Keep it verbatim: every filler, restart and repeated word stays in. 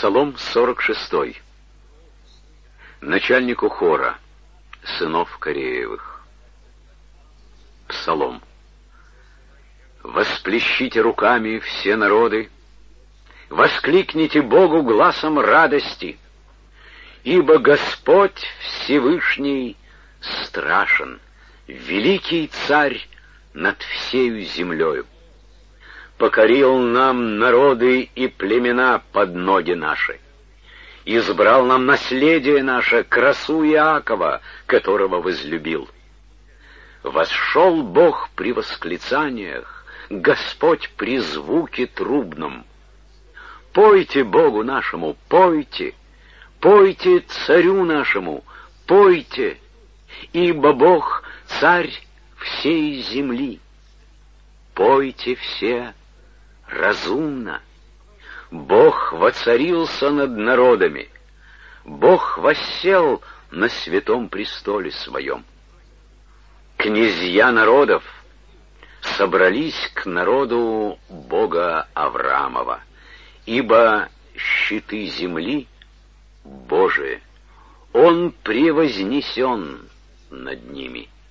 Псалом сорок шестой. Начальнику хора, сынов Кореевых. Псалом. Восплещите руками все народы, воскликните Богу гласом радости, ибо Господь Всевышний страшен, великий царь над всею землею. Покорил нам народы и племена под ноги наши, избрал нам наследие наше, красу Иакова, которого возлюбил. Восшел Бог при восклицаниях, Господь при звуке трубном. Пойте Богу нашему, пойте, пойте царю нашему, пойте, ибо Бог царь всей земли. Пойте все разумно. Бог воцарился над народами, Бог воссел на святом престоле своем. Князья народов собрались к народу Бога Авраамова, ибо щиты земли Божии, Он превознесен над ними.